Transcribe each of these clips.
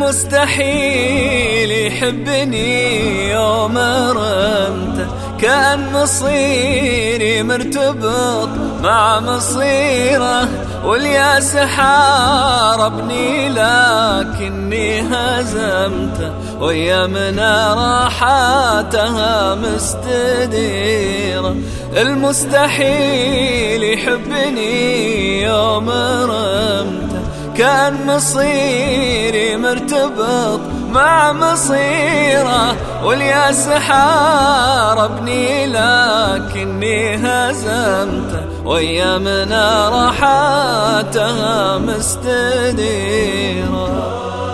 مستحيل يحبني يوم رمته، كأن مصيري مرتبط مع مصيره، والياس حاربني لكني هزمته، وأيامنا راحاتها مستديرة. المستحيل يحبني يوم رمته، كان مصيري مرتبط مع مصيره، والياس حاربني لكني هزمته، وأيامنا راحاتها مستديرة.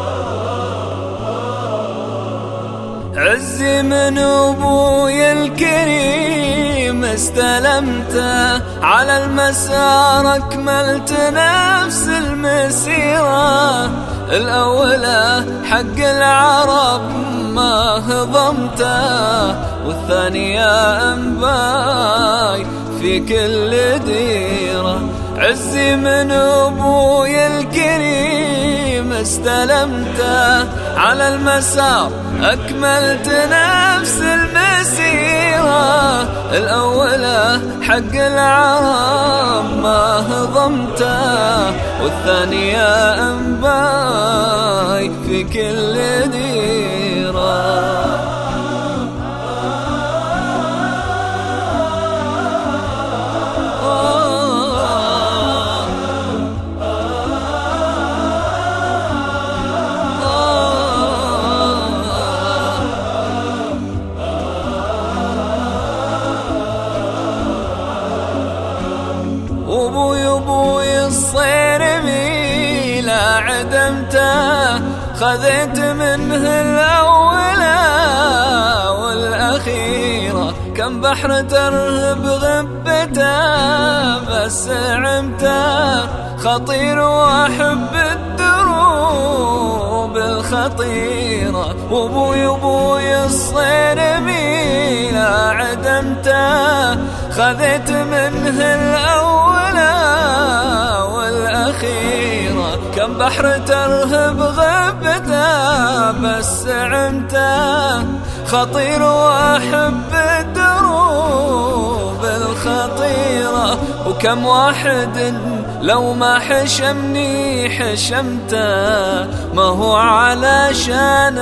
عزي من أبوي الكريم استلمته، على المسار أكملت نفس المسيرة، الأولى حق العرب ما هضمته، والثانية أنباي في كل ديرة. عزي من أبوي الكريم استلمته، على المسار أكملت نفس المسيرة، الأولى حق العرب ما هضمته، والثانية أنباي في كل ديرة. أبوي الصير ميلا عدمته، خذيت منه الأولى والأخيرة، كم بحر ترهب غبته بس عمته، خطير وأحب الدروب الخطيرة. أبوي الصير ميلا عدمته، خذيت منه الأولى والأخيرة، كم بحر ترهب غبته بس عمته، خطير وأحب الدروب الخطيرة، وكم واحد لو ما حشمني حشمته، ما هو علشان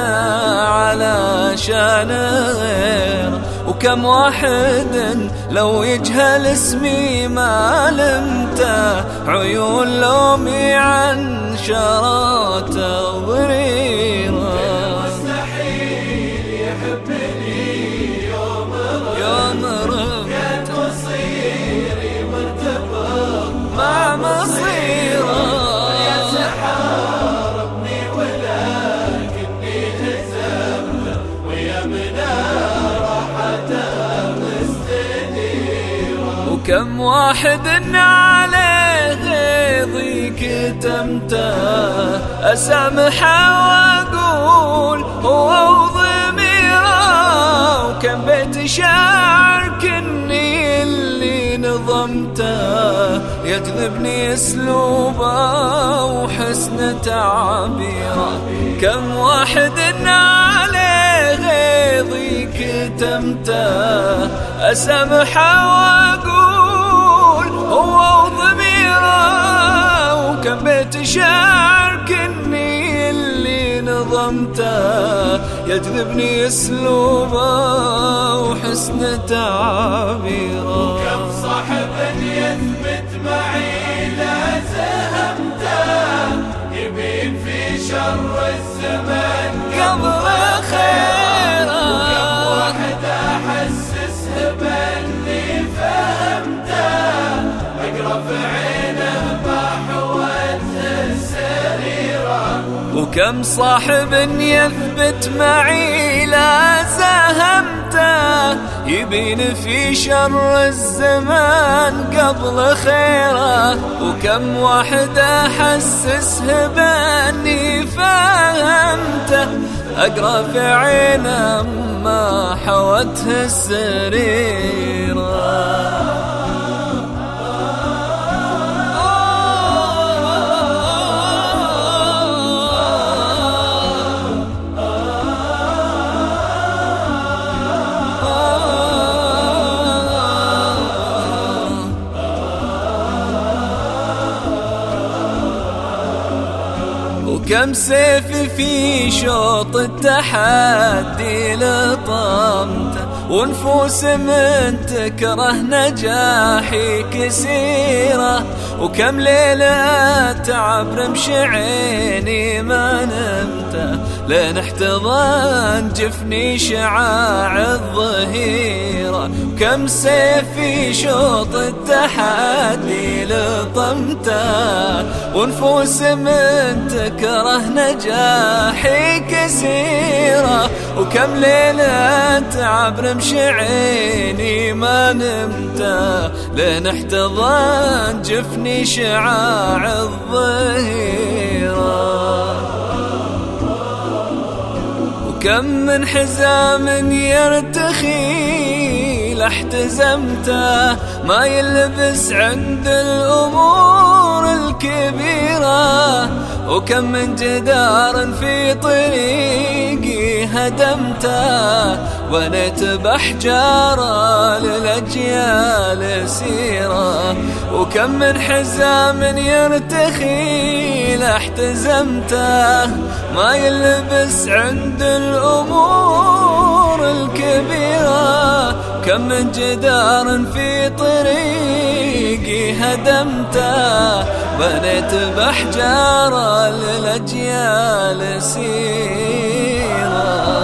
غيره، وكم واحد لو يجهل اسمي ما لمته، عيون لومي عن شراته ضريره. مستحيل يحبني يوم رمته، كان مصيري مرتبط مع مصيره، الياس حاربني ولكني هزمته، وأيامنا راحتها مستديرة. وكم واحد عليه غيظي كتمته، أسامحه وأقول هو وضميره، وكم بيت شعر كني اللي نظمته، يجذبني اسلوبه وحسن تعبيره. كم واحد عليه غيظي كتمته، أسامحه وأقول هو وضميره، وكم بيت شعر كني اللي نظمته، يجذبني اسلوبه وحسن تعبيره. كم صاحب يثبت معي لا زهمته، يبين في شر الزمان قبل خيره، وكم واحد أحسسه بأني فهمته، أقرأ في عينه ما حوته السريرة. وكم صاحب يثبت معي لا زهمته، يبين في شر الزمان قبل خيره، وكم واحد أحسسه بأني فهمته، أقرأ في عينه ما حوته السريرة. وكم سيف في شوط التحدي لطمته، ونفوس من تكره نجاحي كسيرة، وكم ليلة تعب رمش عيني ما نمته، لين احتضن جفني شعاع الظهيرة. وكم سيف في شوط التحدي لطمته، ونفوس من تكره نجاحي كسيرة، وكم ليلة تعب رمش عيني ما نمته، لين احتضن جفني شعاع الظهيرة. وكم من حزام يرتخي لاحتزمته، ما يلبس عند الأمور الكبيرة، وكم من جدار في طريقي هدمته، بنيت بحجارة للأجيال سيرة. وكم من حزام يرتخي لاحتزمته، ما يلبس عند الأمور الكبيرة، كم من جدار في طريقي هدمته، بنيت بحجارة للأجيال سيرة.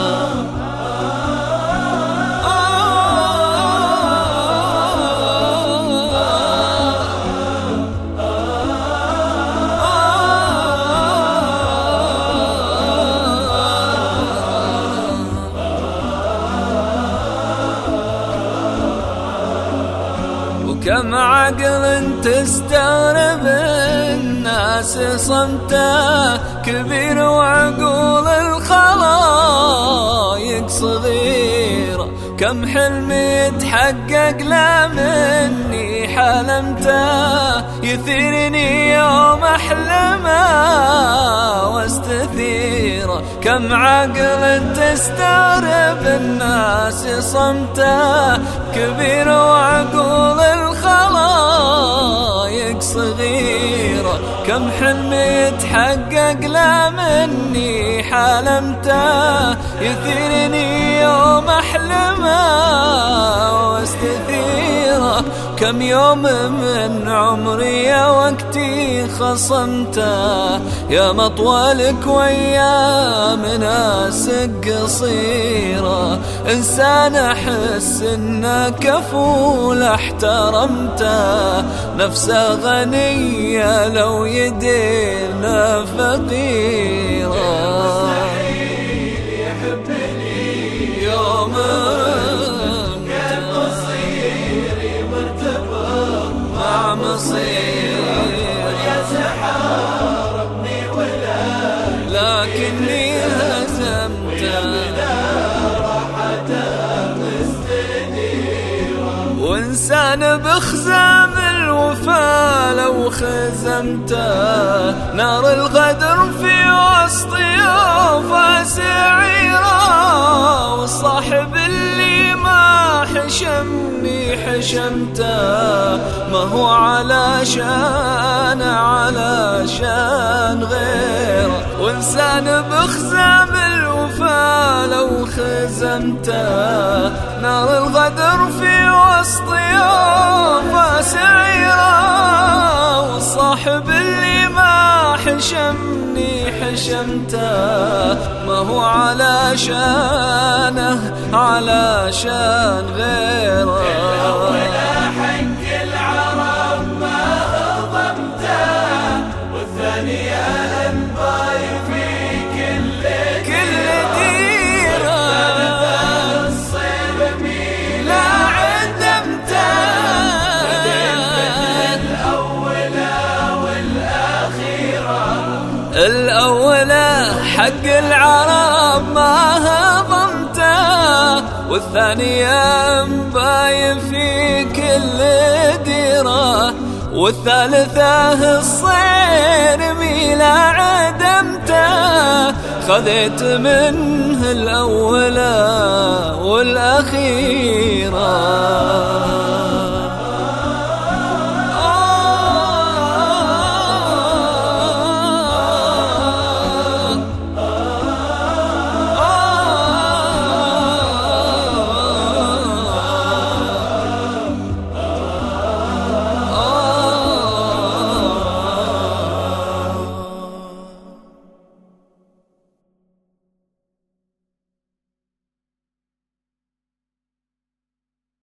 وكم عقل تستغرب الناس صمته، كبير وعقول الخلايق صغيرة، كم حلم يتحقق لا مني حلمته، يثيرني يوم أحلمه واستثيره. كم عقل تستغرب الناس صمته، كبير وعقول الخلايق صغيرة، كم حلم يتحقق لا مني حلمته، يثيرني يوم أحلمه واستثيره. كم يوم من عمري يا وقتي خصمته، يا مطولك وأيام ناسك قصيرة، إنسان أحس إنه كفول احترمته، نفسه غنية لو يدينا فقيرة. مستحيل يحبني يوم مع مصير يا سحاربني ولا لكني هزمته، وإنسان بخزام الوفا لو خزمته، نار الغدر في وسط يوفا سعيرة، والصاحب اللي ما حشمني حشمته، ما هو علشان غيره. وإنسان بخزام الوفا لو خزمته، نار الغدر في وسط يوفا سعيرة، والصاحب اللي ما حشمني حشمته، ما هو علشان غيره. حق العرب ما هضمته، والثانية أنباي في كل ديرة، الصير ميلا عدمته، الأولى والأخيرة. الأولى حق العرب ما هضمته، والثانية مباين في كل ديرة، والثالثة الصير ميلا عدمته، خذيت منه الأولى والأخيرة.